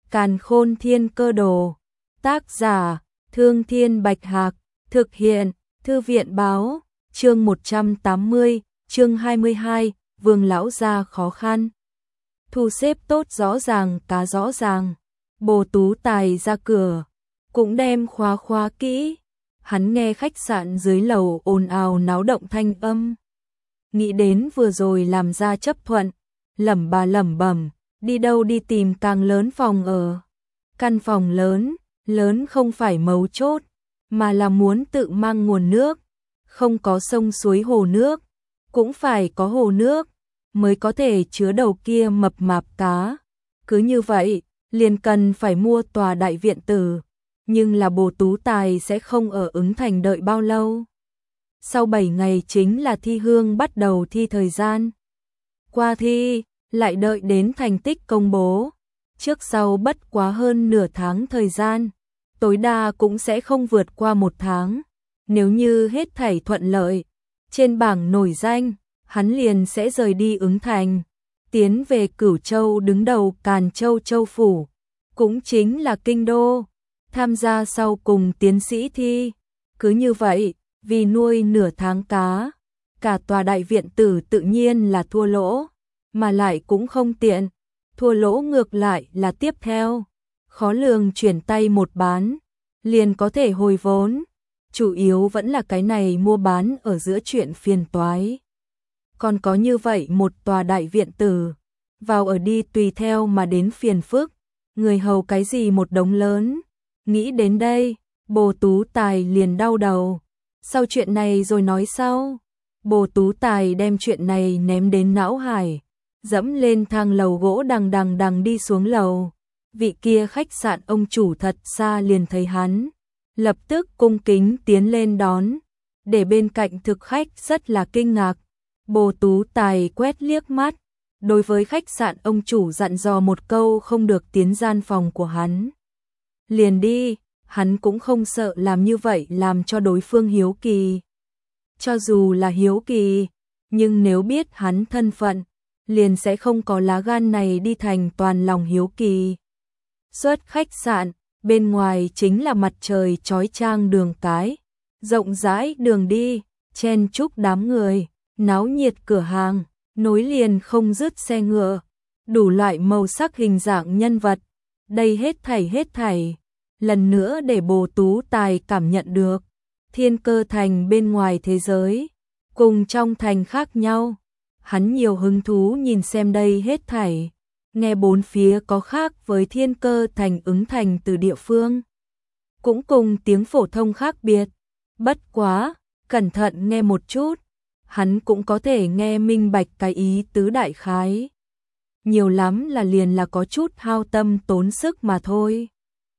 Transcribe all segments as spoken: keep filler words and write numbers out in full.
Càn Khôn Thiên Cơ Đồ. Tác giả: Thương Thiên Bạch Hạc. Thực hiện: Thư viện báo. Chương một trăm tám mươi, chương hai mươi hai, Vương lão gia khó khăn. Thu xếp tốt rõ ràng cá rõ ràng. Bồ Tú Tài ra cửa, cũng đem khóa khóa kỹ. Hắn nghe khách sạn dưới lầu ồn ào náo động thanh âm. Nghĩ đến vừa rồi làm ra chấp thuận, lẩm bà lẩm bẩm, đi đâu đi tìm càng lớn phòng ở. Căn phòng lớn, lớn không phải mấu chốt, mà là muốn tự mang nguồn nước. Không có sông suối hồ nước, cũng phải có hồ nước, mới có thể chứa đầu kia mập mạp cá. Cứ như vậy, liền cần phải mua tòa đại viện tử. Nhưng là Bồ Tú Tài sẽ không ở Ứng Thành đợi bao lâu. Sau bảy ngày chính là thi hương bắt đầu thi thời gian. Qua thi, lại đợi đến thành tích công bố. Trước sau bất quá hơn nửa tháng thời gian, tối đa cũng sẽ không vượt qua một tháng. Nếu như hết thảy thuận lợi, trên bảng nổi danh, hắn liền sẽ rời đi Ứng Thành, tiến về Cửu Châu đứng đầu Càn Châu Châu Phủ, cũng chính là Kinh Đô, tham gia sau cùng tiến sĩ thi. Cứ như vậy, vì nuôi nửa tháng cá, cả tòa đại viện tử tự nhiên là thua lỗ, mà lại cũng không tiện. Thua lỗ ngược lại là tiếp theo, khó lường chuyển tay một bán, liền có thể hồi vốn. Chủ yếu vẫn là cái này mua bán ở giữa chuyện phiền toái. Còn có như vậy một tòa đại viện tử, vào ở đi tùy theo mà đến phiền phức, người hầu cái gì một đống lớn. Nghĩ đến đây, Bồ Tú Tài liền đau đầu. Sau chuyện này rồi nói sau. Bồ Tú Tài đem chuyện này ném đến não hải, dẫm lên thang lầu gỗ đằng đằng đằng đi xuống lầu. Vị kia khách sạn ông chủ thật xa liền thấy hắn, lập tức cung kính tiến lên đón, để bên cạnh thực khách rất là kinh ngạc. Bồ Tú Tài quét liếc mắt, đối với khách sạn ông chủ dặn dò một câu không được tiến gian phòng của hắn. Liền đi, hắn cũng không sợ làm như vậy làm cho đối phương hiếu kỳ. Cho dù là hiếu kỳ, nhưng nếu biết hắn thân phận, liền sẽ không có lá gan này đi thành toàn lòng hiếu kỳ. Xuất khách sạn, bên ngoài chính là mặt trời chói chang đường cái, rộng rãi đường đi, chen chúc đám người, náo nhiệt cửa hàng, nối liền không dứt xe ngựa, đủ loại màu sắc hình dạng nhân vật. Đây hết thảy hết thảy, lần nữa để Bồ Tú Tài cảm nhận được Thiên Cơ Thành bên ngoài thế giới, cùng trong thành khác nhau. Hắn nhiều hứng thú nhìn xem đây hết thảy, nghe bốn phía có khác với Thiên Cơ Thành Ứng Thành từ địa phương, cũng cùng tiếng phổ thông khác biệt. Bất quá, cẩn thận nghe một chút, hắn cũng có thể nghe minh bạch cái ý tứ đại khái. Nhiều lắm là liền là có chút hao tâm tốn sức mà thôi.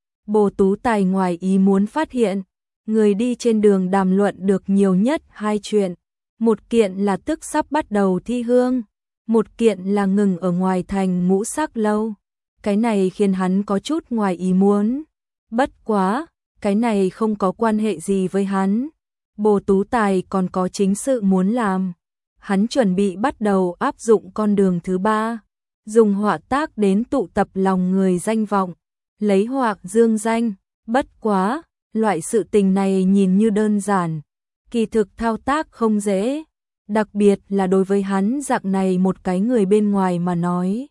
Bồ Tú Tài ngoài ý muốn phát hiện, người đi trên đường đàm luận được nhiều nhất hai chuyện. Một kiện là tức sắp bắt đầu thi hương, một kiện là ngừng ở ngoài thành Ngũ Sắc lâu. Cái này khiến hắn có chút ngoài ý muốn. Bất quá, cái này không có quan hệ gì với hắn. Bồ Tú Tài còn có chính sự muốn làm. Hắn chuẩn bị bắt đầu áp dụng con đường thứ ba, dùng họa tác đến tụ tập lòng người danh vọng, lấy họa dương danh. Bất quá, loại sự tình này nhìn như đơn giản, kỳ thực thao tác không dễ, đặc biệt là đối với hắn dạng này một cái người bên ngoài mà nói.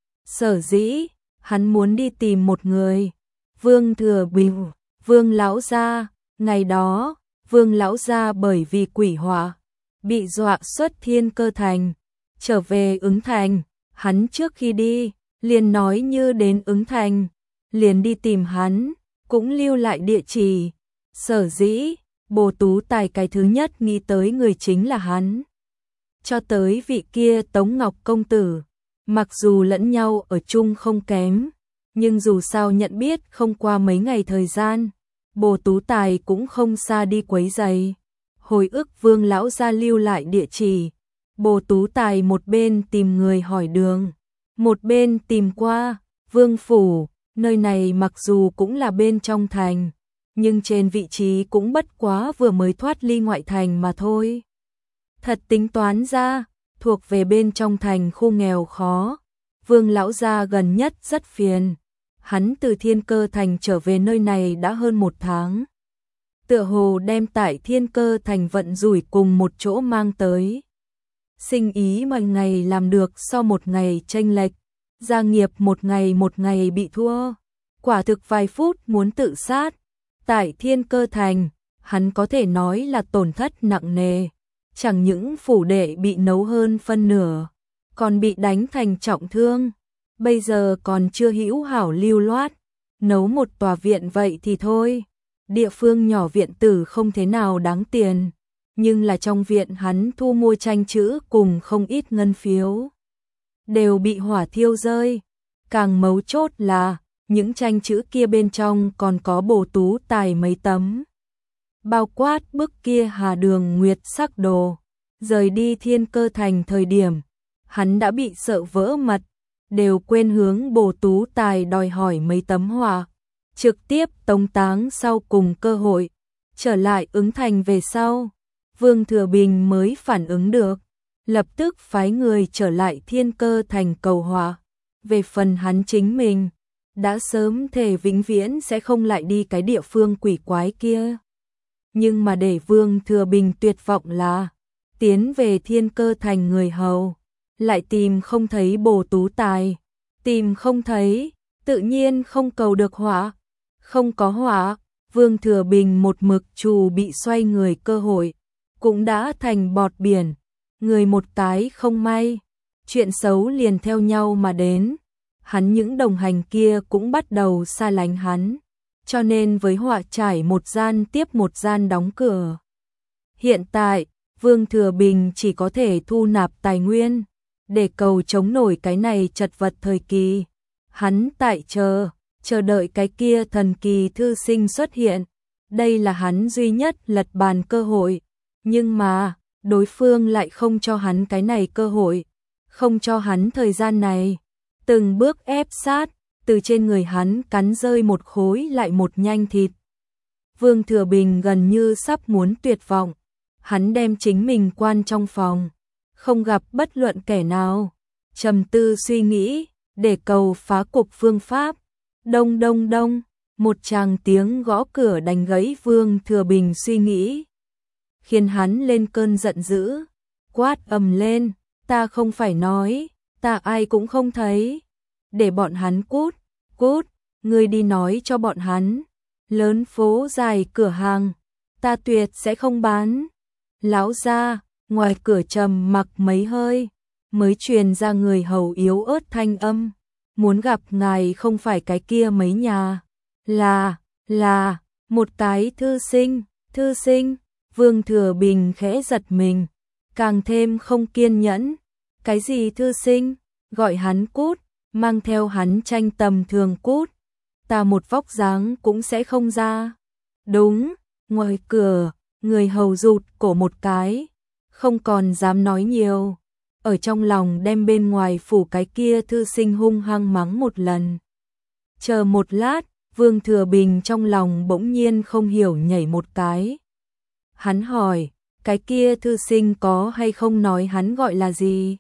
Sở dĩ, hắn muốn đi tìm một người, Vương Thừa Bình, Vương lão gia. Ngày đó, Vương lão gia bởi vì quỷ họa, bị dọa xuất Thiên Cơ Thành, trở về Ứng Thành. Hắn trước khi đi, liền nói như đến Ứng Thành, liền đi tìm hắn, cũng lưu lại địa chỉ. Sở dĩ, Bồ Tú Tài cái thứ nhất nghĩ tới người chính là hắn. Cho tới vị kia Tống Ngọc công tử, mặc dù lẫn nhau ở chung không kém, nhưng dù sao nhận biết không qua mấy ngày thời gian, Bồ Tú Tài cũng không xa đi quấy rầy. Hồi ức Vương lão gia lưu lại địa chỉ, Bồ Tú Tài một bên tìm người hỏi đường, một bên tìm qua Vương phủ. Nơi này mặc dù cũng là bên trong thành, nhưng trên vị trí cũng bất quá vừa mới thoát ly ngoại thành mà thôi. Thật tính toán ra, thuộc về bên trong thành khu nghèo khó, Vương lão gia gần nhất rất phiền, hắn từ Thiên Cơ Thành trở về nơi này đã hơn một tháng. Tựa hồ đem tại Thiên Cơ Thành vận rủi cùng một chỗ mang tới. Sinh ý mọi ngày làm được so một ngày chênh lệch, gia nghiệp một ngày một ngày bị thua. Quả thực vài phút muốn tự sát. Tại Thiên Cơ Thành, hắn có thể nói là tổn thất nặng nề. Chẳng những phủ đệ bị nấu hơn phân nửa, còn bị đánh thành trọng thương. Bây giờ còn chưa hữu hảo lưu loát, nấu một tòa viện vậy thì thôi. Địa phương nhỏ viện tử không thế nào đáng tiền, nhưng là trong viện hắn thu mua tranh chữ cùng không ít ngân phiếu, đều bị hỏa thiêu rơi. Càng mấu chốt là, những tranh chữ kia bên trong còn có bổ tú tài mấy tấm. Bao quát bức kia Hà Đường Nguyệt sắc đồ. Rời đi Thiên Cơ Thành thời điểm, hắn đã bị sợ vỡ mật, đều quên hướng bổ tú tài đòi hỏi mấy tấm họa. Trực tiếp tống táng sau cùng cơ hội, trở lại ứng thành về sau. Vương Thừa Bình mới phản ứng được, lập tức phái người trở lại Thiên Cơ Thành cầu họa. Về phần hắn chính mình, đã sớm thề vĩnh viễn sẽ không lại đi cái địa phương quỷ quái kia. Nhưng mà để Vương Thừa Bình tuyệt vọng là, tiến về Thiên Cơ Thành người hầu, lại tìm không thấy bổ tú tài. Tìm không thấy, tự nhiên không cầu được họa. Không có họa, Vương Thừa Bình một mực trù bị xoay người cơ hội, cũng đã thành bọt biển. Người một cái không may, chuyện xấu liền theo nhau mà đến. Hắn những đồng hành kia cũng bắt đầu xa lánh hắn, cho nên với họa trải một gian tiếp một gian đóng cửa. Hiện tại, Vương Thừa Bình chỉ có thể thu nạp tài nguyên, để cầu chống nổi cái này chật vật thời kỳ. Hắn tại chờ, chờ đợi cái kia thần kỳ thư sinh xuất hiện. Đây là hắn duy nhất lật bàn cơ hội. Nhưng mà, đối phương lại không cho hắn cái này cơ hội, không cho hắn thời gian này. Từng bước ép sát, từ trên người hắn cắn rơi một khối lại một nhanh thịt. Vương Thừa Bình gần như sắp muốn tuyệt vọng. Hắn đem chính mình quan trong phòng, không gặp bất luận kẻ nào, trầm tư suy nghĩ, để cầu phá cục phương pháp. Đông đông đông, một tràng tiếng gõ cửa đánh gãy Vương Thừa Bình suy nghĩ, khiến hắn lên cơn giận dữ, quát ầm lên, ta không phải nói, ta ai cũng không thấy, để bọn hắn cút, cút, ngươi đi nói cho bọn hắn, lớn phố dài cửa hàng, ta tuyệt sẽ không bán. Lão gia, ngoài cửa trầm mặc mấy hơi, mới truyền ra người hầu yếu ớt thanh âm, muốn gặp ngài không phải cái kia mấy nhà, là, là, một cái thư sinh, thư sinh. Vương Thừa Bình khẽ giật mình, càng thêm không kiên nhẫn. Cái gì thư sinh, gọi hắn cút, mang theo hắn tranh tầm thường cút, ta một vóc dáng cũng sẽ không ra. Đúng, ngoài cửa, người hầu rụt cổ một cái, không còn dám nói nhiều, ở trong lòng đem bên ngoài phủ cái kia thư sinh hung hăng mắng một lần. Chờ một lát, Vương Thừa Bình trong lòng bỗng nhiên không hiểu nhảy một cái. Hắn hỏi, cái kia thư sinh có hay không nói hắn gọi là gì?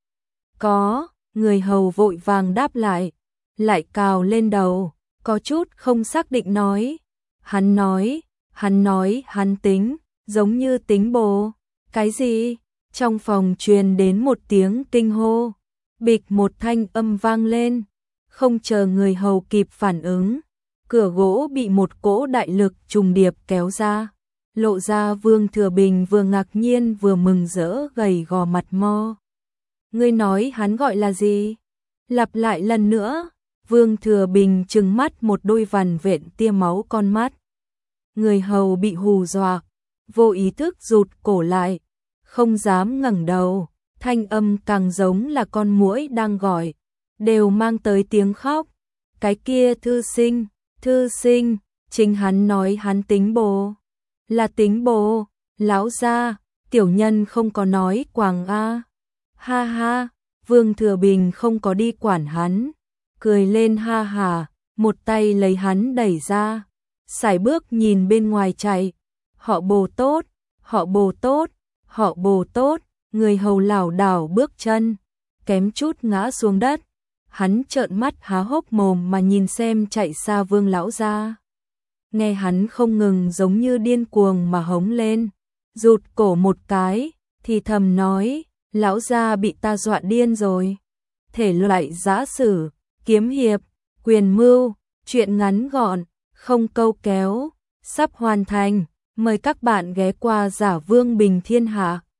Có, người hầu vội vàng đáp lại, lại cào lên đầu, có chút không xác định nói. Hắn nói, hắn nói hắn tính, giống như tính bồ. Cái gì? Trong phòng truyền đến một tiếng kinh hô, bịch một thanh âm vang lên, không chờ người hầu kịp phản ứng, cửa gỗ bị một cỗ đại lực trùng điệp kéo ra, lộ ra Vương Thừa Bình vừa ngạc nhiên vừa mừng rỡ gầy gò mặt mo. Ngươi nói hắn gọi là gì? Lặp lại lần nữa. Vương Thừa Bình trừng mắt một đôi vằn vện tia máu con mắt. Người hầu bị hù dọa, vô ý thức rụt cổ lại, không dám ngẩng đầu, thanh âm càng giống là con muỗi đang gọi, đều mang tới tiếng khóc. Cái kia thư sinh, thư sinh, chính hắn nói hắn tính bồ. Là tính bồ, lão gia, tiểu nhân không có nói quàng a. Ha ha, Vương Thừa Bình không có đi quản hắn, cười lên ha hà, một tay lấy hắn đẩy ra, sải bước nhìn bên ngoài chạy. Họ bồ tốt, họ bồ tốt, họ bồ tốt, người hầu lảo đảo bước chân, kém chút ngã xuống đất. hắn trợn mắt há hốc mồm mà nhìn xem chạy xa Vương lão gia. Nghe hắn không ngừng giống như điên cuồng mà hống lên, rụt cổ một cái, thì thầm nói, lão gia bị ta dọa điên rồi. Thể loại giã sử, kiếm hiệp, quyền mưu, truyện ngắn gọn, không câu kéo, sắp hoàn thành, mời các bạn ghé qua Giả Vương Bình Thiên Hạ.